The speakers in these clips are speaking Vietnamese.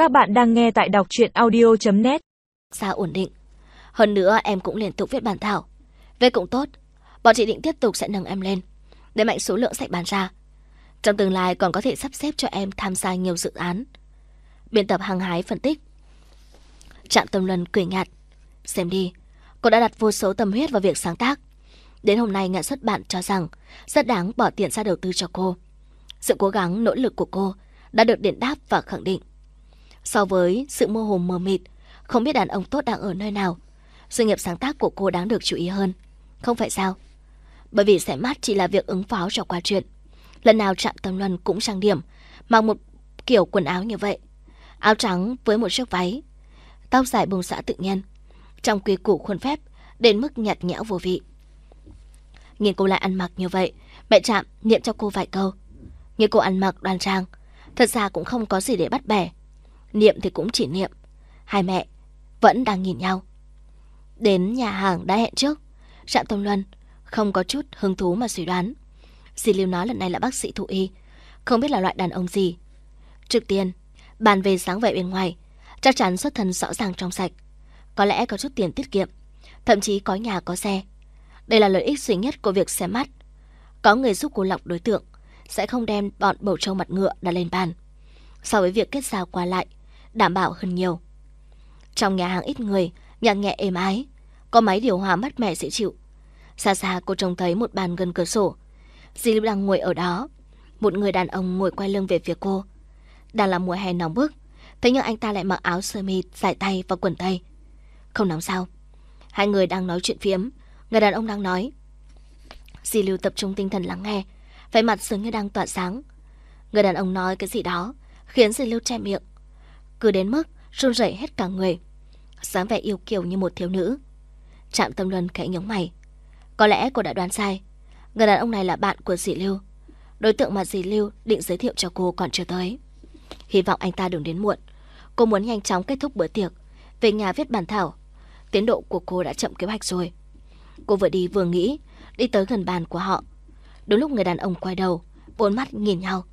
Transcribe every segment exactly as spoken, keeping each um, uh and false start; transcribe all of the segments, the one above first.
Các bạn đang nghe tại đọc truyện audio chấm net. Xa ổn định. Hơn nữa em cũng liên tục viết bản thảo. Về cũng tốt, bọn chị định tiếp tục sẽ nâng em lên, đẩy mạnh số lượng sách bán ra. Trong tương lai còn có thể sắp xếp cho em tham gia nhiều dự án. Biên tập hăng hái phân tích. Trạm Tâm Luân cười nhạt. Xem đi, cô đã đặt vô số tâm huyết vào việc sáng tác. Đến hôm nay nhà xuất bản cho rằng rất đáng bỏ tiền ra đầu tư cho cô. Sự cố gắng, nỗ lực của cô đã được đền đáp và khẳng định. So với sự mơ hồ mờ mịt, không biết đàn ông tốt đang ở nơi nào, sự nghiệp sáng tác của cô đáng được chú ý hơn. Không phải sao? Bởi vì xẻ mắt chỉ là việc ứng phó cho qua chuyện. Lần nào Trạm Tâm Luân cũng trang điểm, mặc một kiểu quần áo như vậy. Áo trắng với một chiếc váy, tóc dài bông xõa tự nhiên, trong quy củ khuôn phép, đến mức nhạt nhẽo vô vị. Nhìn cô lại ăn mặc như vậy, mẹ Trạm niệm cho cô vài câu. Như cô ăn mặc đoan trang, thật ra cũng không có gì để bắt bẻ. Niệm thì cũng chỉ niệm. Hai mẹ vẫn đang nhìn nhau. Đến nhà hàng đã hẹn trước, Trạm Tâm Luân không có chút hứng thú mà suy đoán. Dì Lưu nói lần này là bác sĩ thú y, không biết là loại đàn ông gì. Trước tiên, bàn về dáng vẻ bên ngoài, chắc chắn xuất thân rõ ràng trong sạch. Có lẽ có chút tiền tiết kiệm, thậm chí có nhà có xe. Đây là lợi ích duy nhất của việc xem mắt. Có người giúp cô lọc đối tượng, sẽ không đem bọn bầu trâu mặt ngựa đặt lên bàn. So với việc kết giao qua lại, đảm bảo hơn nhiều. Trong nhà hàng ít người, nhạc nhẹ êm ái, có máy điều hòa mát mẻ dễ chịu. Xa xa cô trông thấy một bàn gần cửa sổ. Dì Lưu đang ngồi ở đó. Một người đàn ông ngồi quay lưng về phía cô. Đang là mùa hè nóng bức, thế nhưng anh ta lại mặc áo sơ mi dài tay và quần tây. Không nóng sao? Hai người đang nói chuyện phiếm. Người đàn ông đang nói. Dì Lưu tập trung tinh thần lắng nghe, vẻ mặt dường như đang tỏa sáng. Người đàn ông nói cái gì đó khiến dì Lưu che miệng, cứ đến mức run rẩy hết cả người, dáng vẻ yêu kiều như một thiếu nữ. Trạm Tâm Luân khẽ nhướng mày. Có lẽ cô đã đoán sai. Người đàn ông này là bạn của dì Lưu. Đối tượng mà dì Lưu định giới thiệu cho cô còn chưa tới. Hy vọng anh ta đừng đến muộn. Cô muốn nhanh chóng kết thúc bữa tiệc, về nhà viết bản thảo. Tiến độ của cô đã chậm kế hoạch rồi. Cô vừa đi vừa nghĩ, đi tới gần bàn của họ. Đúng lúc người đàn ông quay đầu, bốn mắt nhìn nhau.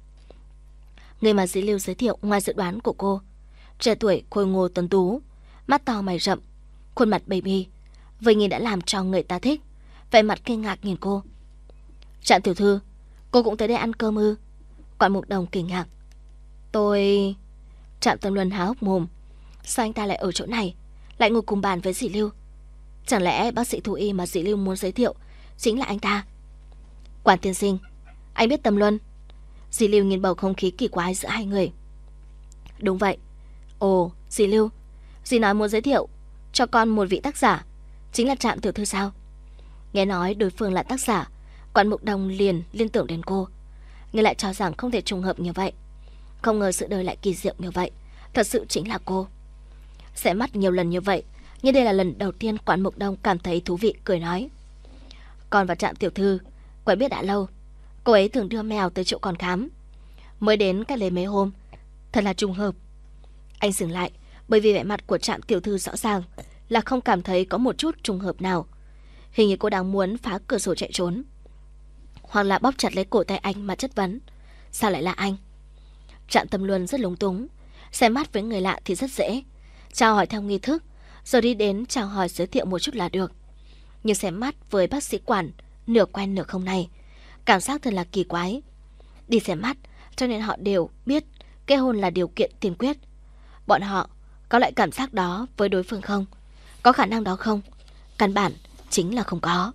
Người mà dì Lưu giới thiệu ngoài dự đoán của cô, trẻ tuổi khôi ngô tuấn tú, mắt to mày rậm, khuôn mặt baby, vừa nhìn đã làm cho người ta thích. Vẻ mặt kinh ngạc nhìn cô. Trạm tiểu thư, cô cũng tới đây ăn cơm ư? Quản Mục Đồng kinh ngạc. Tôi... Trạm Tâm Luân há hốc mồm. Sao anh ta lại ở chỗ này, lại ngồi cùng bàn với dì Lưu? Chẳng lẽ bác sĩ thú y mà dì Lưu muốn giới thiệu chính là anh ta? Quản tiên sinh, anh biết Tâm Luân? Dì Lưu nhìn bầu không khí kỳ quái giữa hai người. Đúng vậy. Ồ, dì Lưu, dì nói muốn giới thiệu cho con một vị tác giả, chính là Trạm tiểu thư sao? Nghe nói đối phương là tác giả, Quản Mục Đồng liền liên tưởng đến cô. Nhưng lại cho rằng không thể trùng hợp như vậy. Không ngờ sự đời lại kỳ diệu như vậy, thật sự chính là cô. Sẽ mắt nhiều lần như vậy, nhưng đây là lần đầu tiên Quản Mục Đồng cảm thấy thú vị, cười nói. Con và Trạm tiểu thư quen biết đã lâu. Cô ấy thường đưa mèo tới chỗ con khám. Mới đến cách lấy mấy hôm, thật là trùng hợp. Anh dừng lại, bởi vì vẻ mặt của Trạm tiểu thư rõ ràng là không cảm thấy có một chút trùng hợp nào. Hình như cô đang muốn phá cửa sổ chạy trốn, hoặc là bóp chặt lấy cổ tay anh mà chất vấn. Sao lại là anh? Trạm Tâm Luân rất lúng túng. Xem mắt với người lạ thì rất dễ, chào hỏi theo nghi thức, rồi đi đến chào hỏi giới thiệu một chút là được. Nhưng xem mắt với bác sĩ Quản, nửa quen nửa không này, cảm giác thật là kỳ quái. Đi xem mắt cho nên họ đều biết kết hôn là điều kiện tiên quyết. Bọn họ có loại cảm giác đó với đối phương không? Có khả năng đó không? Căn bản chính là không có.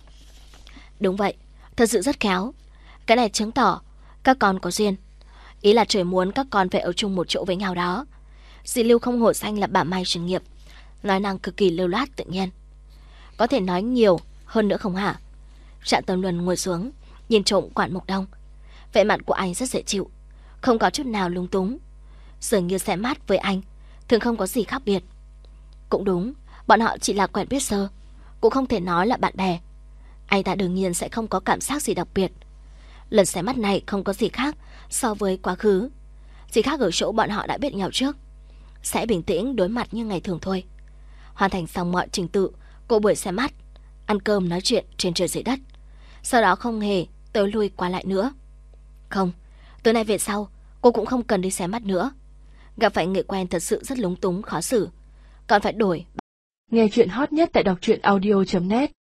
Đúng vậy, thật sự rất khéo. Cái này chứng tỏ các con có duyên. Ý là trời muốn các con phải ở chung một chỗ với nhau đó. Dì Lưu không hổ danh là bà Mai chuyên nghiệp, nói năng cực kỳ lưu loát tự nhiên. Có thể nói nhiều hơn nữa không hả? Trạm Tâm Luân ngồi xuống, nhìn trộm Quản Mục Đông. Vẻ mặt của anh rất dễ chịu, không có chút nào lung túng, dường như xem mắt với anh thường không có gì khác biệt. Cũng đúng, bọn họ chỉ là quen biết sơ, cũng không thể nói là bạn bè. Anh ta đương nhiên sẽ không có cảm giác gì đặc biệt. Lần xem mắt này không có gì khác so với quá khứ, chỉ khác ở chỗ bọn họ đã biết nhau trước, sẽ bình tĩnh đối mặt như ngày thường thôi. Hoàn thành xong mọi trình tự của buổi xem mắt, ăn cơm nói chuyện trên trời dưới đất, sau đó không hề tới lui qua lại nữa. Không, từ nay về sau cô cũng không cần đi xem mắt nữa. Gặp phải người quen thật sự rất lúng túng, khó xử. Còn phải đổi. Nghe chuyện hot nhất tại đọc truyện audio chấm net